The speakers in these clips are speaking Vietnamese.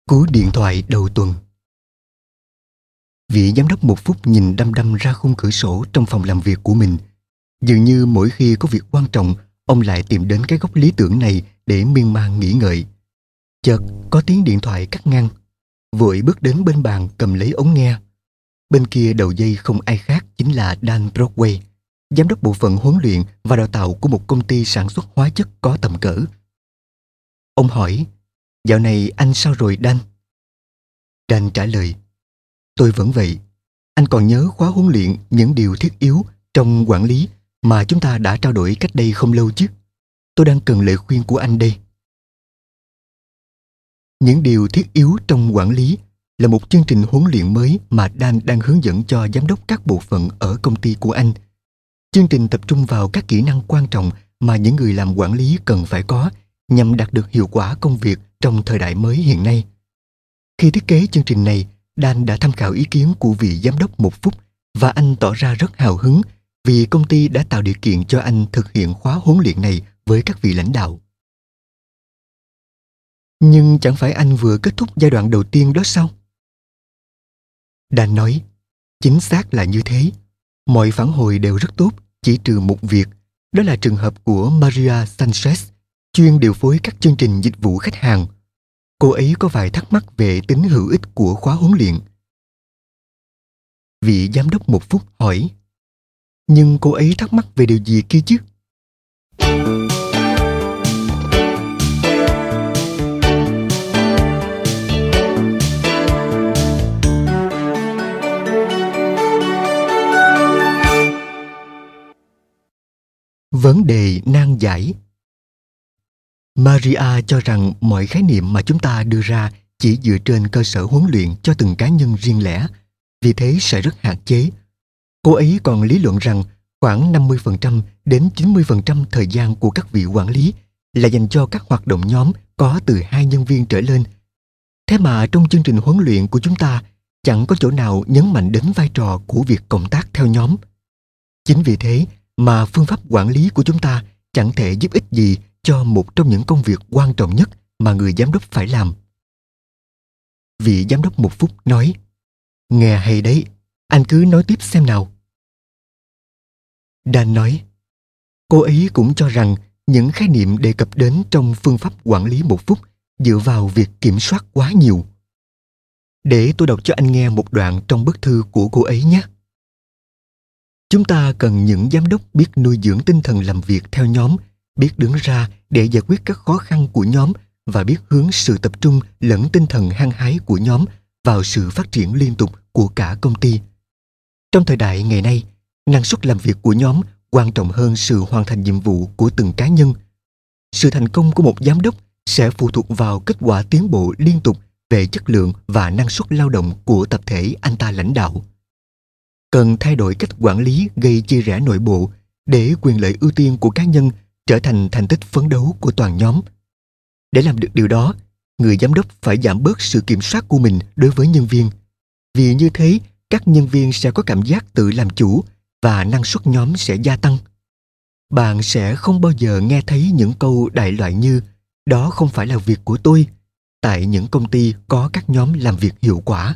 Cú điện thoại đầu tuần. Vị giám đốc một phút nhìn đăm đăm ra khung cửa sổ trong phòng làm việc của mình. Dường như mỗi khi có việc quan trọng, ông lại tìm đến cái góc lý tưởng này để miên man nghĩ ngợi. Chợt có tiếng điện thoại cắt ngang. Vội bước đến bên bàn cầm lấy ống nghe. Bên kia đầu dây không ai khác chính là Dan Broadway, giám đốc bộ phận huấn luyện và đào tạo của một công ty sản xuất hóa chất có tầm cỡ. Ông hỏi, dạo này anh sao rồi Dan? Dan trả lời, tôi vẫn vậy. Anh còn nhớ khóa huấn luyện những điều thiết yếu trong quản lý mà chúng ta đã trao đổi cách đây không lâu chứ? Tôi đang cần lời khuyên của anh đây. Những điều thiết yếu trong quản lý là một chương trình huấn luyện mới mà Dan đang hướng dẫn cho giám đốc các bộ phận ở công ty của anh. Chương trình tập trung vào các kỹ năng quan trọng mà những người làm quản lý cần phải có nhằm đạt được hiệu quả công việc trong thời đại mới hiện nay. Khi thiết kế chương trình này, Dan đã tham khảo ý kiến của vị giám đốc một phút và anh tỏ ra rất hào hứng vì công ty đã tạo điều kiện cho anh thực hiện khóa huấn luyện này với các vị lãnh đạo. Nhưng chẳng phải anh vừa kết thúc giai đoạn đầu tiên đó sao? Dan nói, chính xác là như thế. Mọi phản hồi đều rất tốt, chỉ trừ một việc, đó là trường hợp của Maria Sanchez, chuyên điều phối các chương trình dịch vụ khách hàng. Cô ấy có vài thắc mắc về tính hữu ích của khóa huấn luyện. Vị giám đốc một phút hỏi, nhưng cô ấy thắc mắc về điều gì kia chứ? Vấn đề nan giải. Maria cho rằng mọi khái niệm mà chúng ta đưa ra chỉ dựa trên cơ sở huấn luyện cho từng cá nhân riêng lẻ, vì thế sẽ rất hạn chế. Cô ấy còn lý luận rằng khoảng 50% đến 90% thời gian của các vị quản lý là dành cho các hoạt động nhóm có từ 2 nhân viên trở lên. Thế mà trong chương trình huấn luyện của chúng ta chẳng có chỗ nào nhấn mạnh đến vai trò của việc cộng tác theo nhóm. Chính vì thế mà phương pháp quản lý của chúng ta chẳng thể giúp ích gì cho một trong những công việc quan trọng nhất mà người giám đốc phải làm. Vị giám đốc một phút nói, nghe hay đấy, anh cứ nói tiếp xem nào. Dan nói, cô ấy cũng cho rằng những khái niệm đề cập đến trong phương pháp quản lý một phút dựa vào việc kiểm soát quá nhiều. Để tôi đọc cho anh nghe một đoạn trong bức thư của cô ấy nhé. Chúng ta cần những giám đốc biết nuôi dưỡng tinh thần làm việc theo nhóm, biết đứng ra để giải quyết các khó khăn của nhóm và biết hướng sự tập trung lẫn tinh thần hăng hái của nhóm vào sự phát triển liên tục của cả công ty. Trong thời đại ngày nay, năng suất làm việc của nhóm quan trọng hơn sự hoàn thành nhiệm vụ của từng cá nhân. Sự thành công của một giám đốc sẽ phụ thuộc vào kết quả tiến bộ liên tục về chất lượng và năng suất lao động của tập thể anh ta lãnh đạo. Cần thay đổi cách quản lý gây chia rẽ nội bộ để quyền lợi ưu tiên của cá nhân trở thành thành tích phấn đấu của toàn nhóm. Để làm được điều đó, người giám đốc phải giảm bớt sự kiểm soát của mình đối với nhân viên. Vì như thế, các nhân viên sẽ có cảm giác tự làm chủ và năng suất nhóm sẽ gia tăng. Bạn sẽ không bao giờ nghe thấy những câu đại loại như đó không phải là việc của tôi tại những công ty có các nhóm làm việc hiệu quả.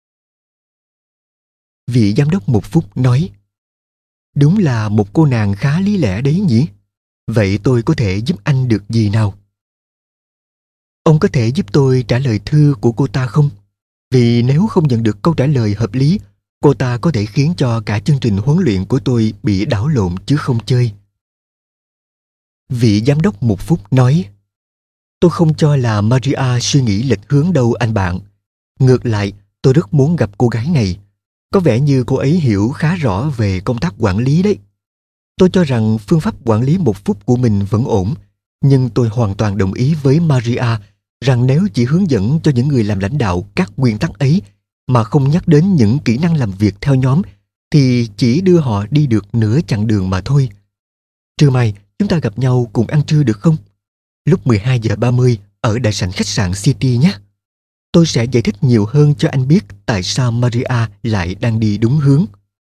Vị giám đốc một phút nói, đúng là một cô nàng khá lý lẽ đấy nhỉ? Vậy tôi có thể giúp anh được gì nào? Ông có thể giúp tôi trả lời thư của cô ta không? Vì nếu không nhận được câu trả lời hợp lý, cô ta có thể khiến cho cả chương trình huấn luyện của tôi bị đảo lộn chứ không chơi. Vị giám đốc một phút nói, tôi không cho là Maria suy nghĩ lệch hướng đâu anh bạn. Ngược lại, tôi rất muốn gặp cô gái này. Có vẻ như cô ấy hiểu khá rõ về công tác quản lý đấy. Tôi cho rằng phương pháp quản lý một phút của mình vẫn ổn, nhưng tôi hoàn toàn đồng ý với Maria rằng nếu chỉ hướng dẫn cho những người làm lãnh đạo các nguyên tắc ấy mà không nhắc đến những kỹ năng làm việc theo nhóm thì chỉ đưa họ đi được nửa chặng đường mà thôi. Trưa mai chúng ta gặp nhau cùng ăn trưa được không? Lúc 12:30 ở đại sảnh khách sạn City nhé. Tôi sẽ giải thích nhiều hơn cho anh biết tại sao Maria lại đang đi đúng hướng.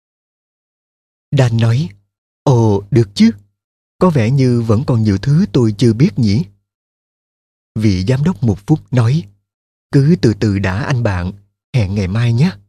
Dan nói, ồ, được chứ. Có vẻ như vẫn còn nhiều thứ tôi chưa biết nhỉ? Vị giám đốc một phút nói, Cứ từ từ đã anh bạn, hẹn ngày mai nhé.